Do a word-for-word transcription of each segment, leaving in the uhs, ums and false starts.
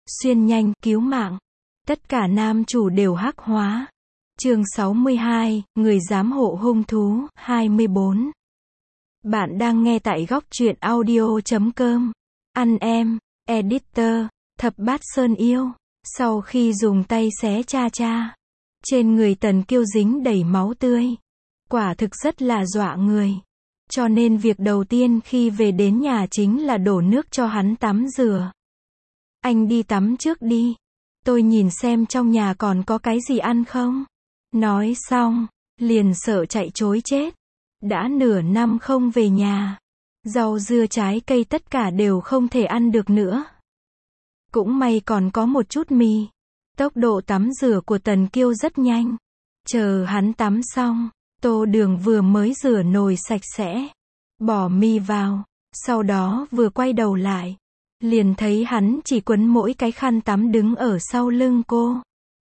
xuyên nhanh, cứu mạng. Tất cả nam chủ đều hắc hóa. Chương sáu mươi hai, người giám hộ hung thú, hai mươi bốn. Bạn đang nghe tại góc truyện audio chấm com. Ăn em, editor, thập bát sơn yêu. Sau khi dùng tay xé cha cha, trên người Tần Kiêu dính đầy máu tươi. Quả thực rất là dọa người. Cho nên việc đầu tiên khi về đến nhà chính là đổ nước cho hắn tắm rửa. Anh đi tắm trước đi. Tôi nhìn xem trong nhà còn có cái gì ăn không. Nói xong, liền sợ chạy chối chết. Đã nửa năm không về nhà. Rau dưa trái cây tất cả đều không thể ăn được nữa. Cũng may còn có một chút mì. Tốc độ tắm rửa của Tần Kiêu rất nhanh. Chờ hắn tắm xong, Tô Đường vừa mới rửa nồi sạch sẽ. Bỏ mì vào. Sau đó vừa quay đầu lại. Liền thấy hắn chỉ quấn mỗi cái khăn tắm đứng ở sau lưng cô.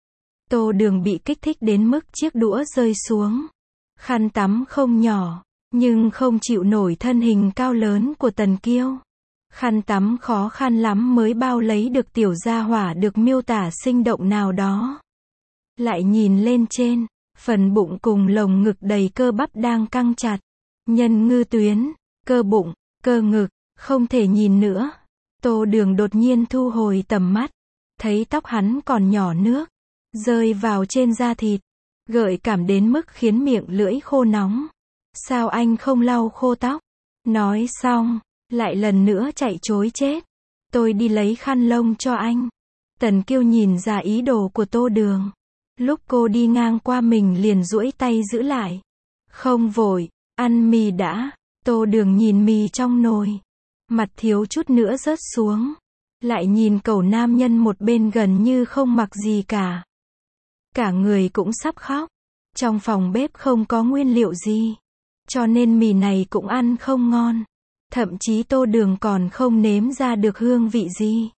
Tô Đường bị kích thích đến mức chiếc đũa rơi xuống. Khăn tắm không nhỏ, nhưng không chịu nổi thân hình cao lớn của Tần Kiêu. Khăn tắm khó khăn lắm mới bao lấy được tiểu gia hỏa được miêu tả sinh động nào đó. Lại nhìn lên trên, phần bụng cùng lồng ngực đầy cơ bắp đang căng chặt. Nhân ngư tuyến, cơ bụng, cơ ngực, không thể nhìn nữa. Tô Đường đột nhiên thu hồi tầm mắt. Thấy tóc hắn còn nhỏ nước, rơi vào trên da thịt. Gợi cảm đến mức khiến miệng lưỡi khô nóng. Sao anh không lau khô tóc? Nói xong, lại lần nữa chạy chối chết. Tôi đi lấy khăn lông cho anh. Tần Kiêu nhìn ra ý đồ của Tô Đường. Lúc cô đi ngang qua mình liền duỗi tay giữ lại. Không vội, ăn mì đã. Tô Đường nhìn mì trong nồi. Mặt thiếu chút nữa rớt xuống. Lại nhìn cậu nam nhân một bên gần như không mặc gì cả. Cả người cũng sắp khóc. Trong phòng bếp không có nguyên liệu gì. Cho nên mì này cũng ăn không ngon. Thậm chí Tô Đường còn không nếm ra được hương vị gì.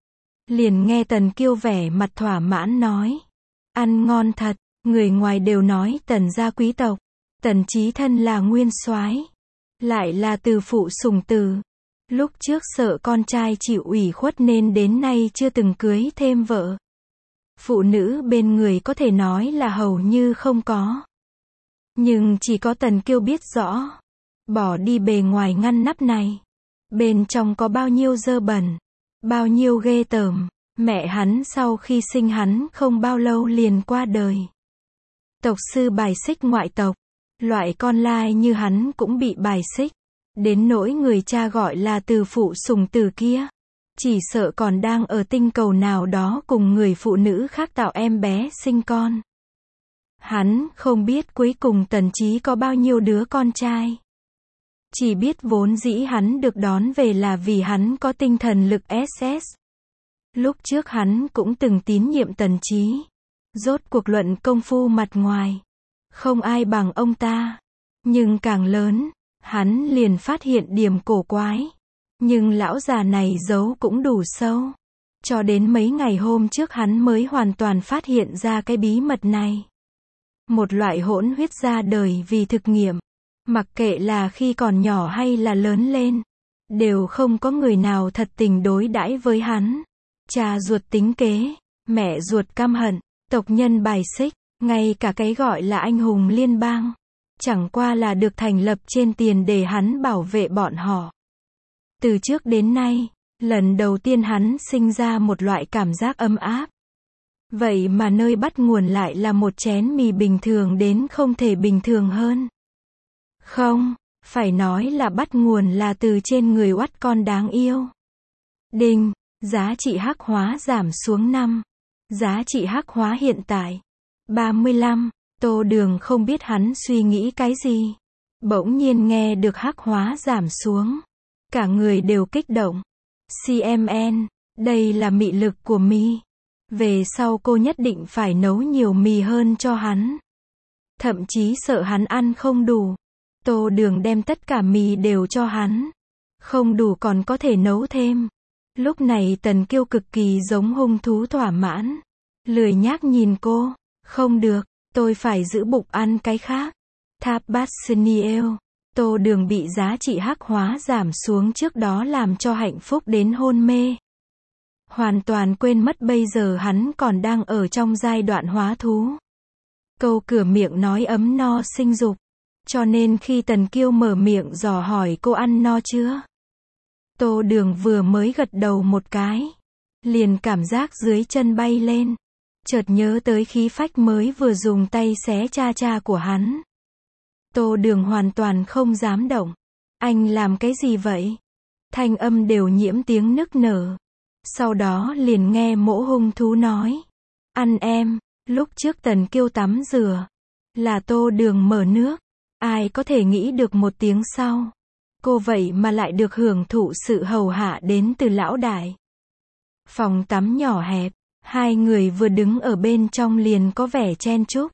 Liền nghe Tần Kiêu vẻ mặt thỏa mãn nói. Ăn ngon thật, người ngoài đều nói Tần gia quý tộc. Tần Chí Thân là nguyên soái, lại là từ phụ sủng từ. Lúc trước sợ con trai chịu ủy khuất nên đến nay chưa từng cưới thêm vợ. Phụ nữ bên người có thể nói là hầu như không có. Nhưng chỉ có Tần Kiêu biết rõ. Bỏ đi bề ngoài ngăn nắp này. Bên trong có bao nhiêu dơ bẩn. Bao nhiêu ghê tởm. Mẹ hắn sau khi sinh hắn không bao lâu liền qua đời. Tộc sư bài xích ngoại tộc. Loại con lai như hắn cũng bị bài xích. Đến nỗi người cha gọi là từ phụ sủng từ kia. Chỉ sợ còn đang ở tinh cầu nào đó cùng người phụ nữ khác tạo em bé sinh con. Hắn không biết cuối cùng Tần Chí có bao nhiêu đứa con trai. Chỉ biết vốn dĩ hắn được đón về là vì hắn có tinh thần lực ét ét. Lúc trước hắn cũng từng tín nhiệm Tần Chí. Rốt cuộc luận công phu mặt ngoài. Không ai bằng ông ta. Nhưng càng lớn, hắn liền phát hiện điểm cổ quái. Nhưng lão già này giấu cũng đủ sâu. Cho đến mấy ngày hôm trước hắn mới hoàn toàn phát hiện ra cái bí mật này. Một loại hỗn huyết ra đời vì thực nghiệm. Mặc kệ là khi còn nhỏ hay là lớn lên. Đều không có người nào thật tình đối đãi với hắn. Cha ruột tính kế. Mẹ ruột căm hận. Tộc nhân bài xích. Ngay cả cái gọi là anh hùng liên bang. Chẳng qua là được thành lập trên tiền để hắn bảo vệ bọn họ. Từ trước đến nay, lần đầu tiên hắn sinh ra một loại cảm giác ấm áp. Vậy mà nơi bắt nguồn lại là một chén mì bình thường đến không thể bình thường hơn. Không, phải nói là bắt nguồn là từ trên người oắt con đáng yêu. Đinh, giá trị hắc hóa giảm xuống năm. Giá trị hắc hóa hiện tại ba mươi lăm. Tô Đường không biết hắn suy nghĩ cái gì. Bỗng nhiên nghe được hắc hóa giảm xuống. Cả người đều kích động. xê em en, đây là mị lực của mì. Về sau cô nhất định phải nấu nhiều mì hơn cho hắn. Thậm chí sợ hắn ăn không đủ. Tô Đường đem tất cả mì đều cho hắn. Không đủ còn có thể nấu thêm. Lúc này Tần Kiêu cực kỳ giống hung thú thỏa mãn. Lười nhác nhìn cô. Không được, tôi phải giữ bụng ăn cái khác. Tháp bát Sniel. Tô Đường bị giá trị hắc hóa giảm xuống trước đó làm cho hạnh phúc đến hôn mê. Hoàn toàn quên mất bây giờ hắn còn đang ở trong giai đoạn hóa thú. Câu cửa miệng nói ấm no sinh dục. Cho nên khi Tần Kiêu mở miệng dò hỏi cô ăn no chưa? Tô Đường vừa mới gật đầu một cái. Liền cảm giác dưới chân bay lên. Chợt nhớ tới khí phách mới vừa dùng tay xé cha cha của hắn. Tô Đường hoàn toàn không dám động. Anh làm cái gì vậy? Thanh âm đều nhiễm tiếng nức nở. Sau đó liền nghe Mỗ hung thú nói. Ăn em. Lúc trước Tần Kiêu tắm rửa. Là Tô Đường mở nước. Ai có thể nghĩ được một tiếng sau. Cô vậy mà lại được hưởng thụ sự hầu hạ đến từ lão đại. Phòng tắm nhỏ hẹp. Hai người vừa đứng ở bên trong liền có vẻ chen chúc.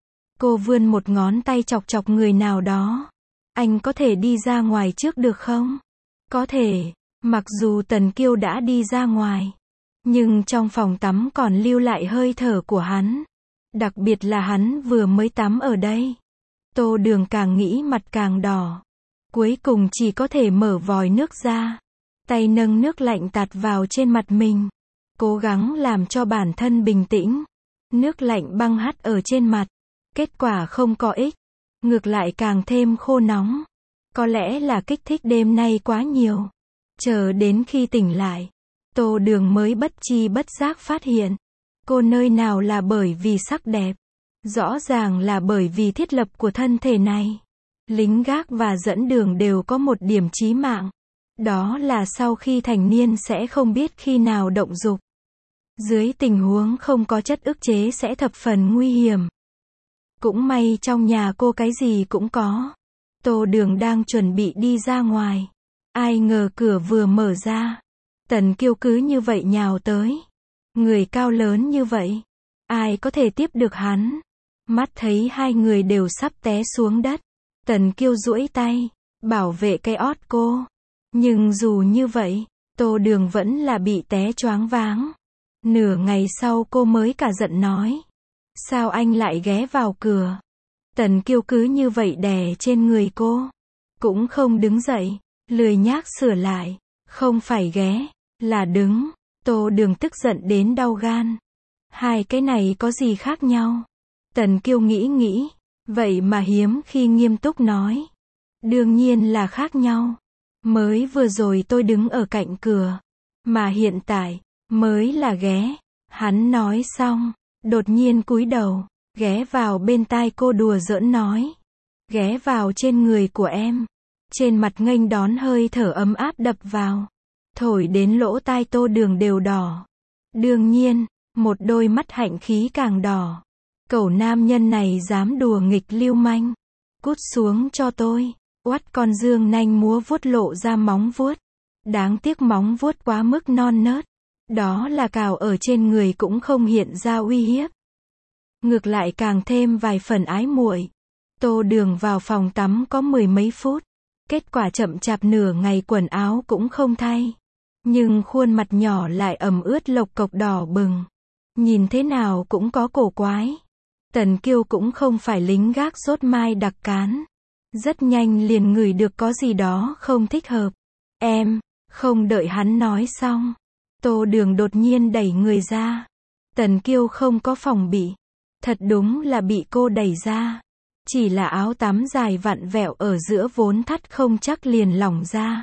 Cô vươn một ngón tay chọc chọc người nào đó. Anh có thể đi ra ngoài trước được không? Có thể. Mặc dù Tần Kiêu đã đi ra ngoài. Nhưng trong phòng tắm còn lưu lại hơi thở của hắn. Đặc biệt là hắn vừa mới tắm ở đây. Tô Đường càng nghĩ mặt càng đỏ. Cuối cùng chỉ có thể mở vòi nước ra. Tay nâng nước lạnh tạt vào trên mặt mình. Cố gắng làm cho bản thân bình tĩnh. Nước lạnh băng hắt ở trên mặt. Kết quả không có ích. Ngược lại càng thêm khô nóng. Có lẽ là kích thích đêm nay quá nhiều. Chờ đến khi tỉnh lại. Tô Đường mới bất chi bất giác phát hiện. Cô nơi nào là bởi vì sắc đẹp. Rõ ràng là bởi vì thiết lập của thân thể này. Lính gác và dẫn đường đều có một điểm chí mạng. Đó là sau khi thành niên sẽ không biết khi nào động dục. Dưới tình huống không có chất ức chế sẽ thập phần nguy hiểm. Cũng may trong nhà cô cái gì cũng có. Tô Đường đang chuẩn bị đi ra ngoài. Ai ngờ cửa vừa mở ra. Tần Kiêu cứ như vậy nhào tới. Người cao lớn như vậy. Ai có thể tiếp được hắn. Mắt thấy hai người đều sắp té xuống đất. Tần Kiêu duỗi tay. Bảo vệ cái ót cô. Nhưng dù như vậy. Tô Đường vẫn là bị té choáng váng. Nửa ngày sau cô mới cả giận nói. Sao anh lại ghé vào cửa? Tần Kiêu cứ như vậy đè trên người cô. Cũng không đứng dậy. Lười nhác sửa lại. Không phải ghé. Là đứng. Tô Đường tức giận đến đau gan. Hai cái này có gì khác nhau? Tần Kiêu nghĩ nghĩ. Vậy mà hiếm khi nghiêm túc nói. Đương nhiên là khác nhau. Mới vừa rồi tôi đứng ở cạnh cửa. Mà hiện tại. Mới là ghé. Hắn nói xong. Đột nhiên cúi đầu. Ghé vào bên tai cô đùa giỡn nói. Ghé vào trên người của em. Trên mặt nghênh đón hơi thở ấm áp đập vào. Thổi đến lỗ tai Tô Đường đều đỏ. Đương nhiên. Một đôi mắt hạnh khí càng đỏ. Cẩu nam nhân này dám đùa nghịch lưu manh. Cút xuống cho tôi. Oắt con dương nanh múa vuốt lộ ra móng vuốt. Đáng tiếc móng vuốt quá mức non nớt. Đó là cào ở trên người cũng không hiện ra uy hiếp. Ngược lại càng thêm vài phần ái muội. Tô Đường vào phòng tắm có mười mấy phút. Kết quả chậm chạp nửa ngày quần áo cũng không thay. Nhưng khuôn mặt nhỏ lại ẩm ướt lộc cộc đỏ bừng. Nhìn thế nào cũng có cổ quái. Tần Kiêu cũng không phải lính gác sốt mai đặc cán. Rất nhanh liền ngửi được có gì đó không thích hợp. Em, không đợi hắn nói xong. Tô Đường đột nhiên đẩy người ra. Tần Kiêu không có phòng bị. Thật đúng là bị cô đẩy ra. Chỉ là áo tắm dài vặn vẹo ở giữa vốn thắt không chắc liền lỏng ra.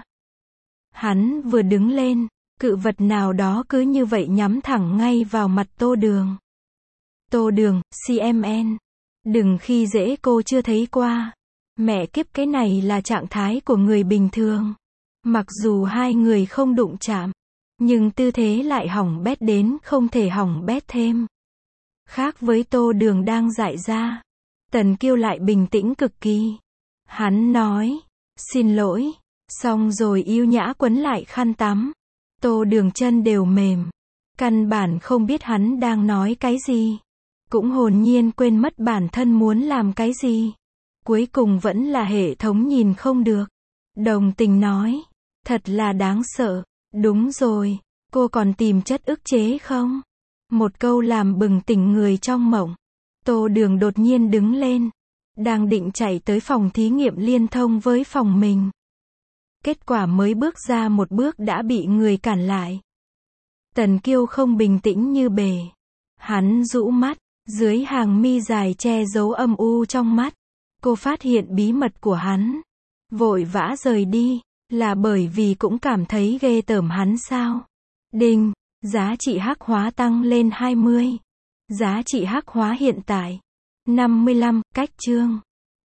Hắn vừa đứng lên. Cự vật nào đó cứ như vậy nhắm thẳng ngay vào mặt Tô Đường. Tô Đường, xê em en. Đừng khi dễ cô chưa thấy qua. Mẹ kiếp cái này là trạng thái của người bình thường. Mặc dù hai người không đụng chạm. Nhưng tư thế lại hỏng bét đến không thể hỏng bét thêm. Khác với Tô Đường đang dại ra. Tần Kiêu lại bình tĩnh cực kỳ. Hắn nói. Xin lỗi. Xong rồi yêu nhã quấn lại khăn tắm. Tô Đường chân đều mềm. Căn bản không biết hắn đang nói cái gì. Cũng hồn nhiên quên mất bản thân muốn làm cái gì. Cuối cùng vẫn là hệ thống nhìn không được. Đồng tình nói. Thật là đáng sợ. Đúng rồi. Cô còn tìm chất ức chế không? Một câu làm bừng tỉnh người trong mộng. Tô Đường đột nhiên đứng lên. Đang định chạy tới phòng thí nghiệm liên thông với phòng mình. Kết quả mới bước ra một bước đã bị người cản lại. Tần Kiêu không bình tĩnh như bề. Hắn rũ mắt, dưới hàng mi dài che giấu âm u trong mắt. Cô phát hiện bí mật của hắn. Vội vã rời đi, là bởi vì cũng cảm thấy ghê tởm hắn sao? Đinh, giá trị hắc hóa tăng lên hai mươi. Giá trị hắc hóa hiện tại năm mươi lăm, cách chương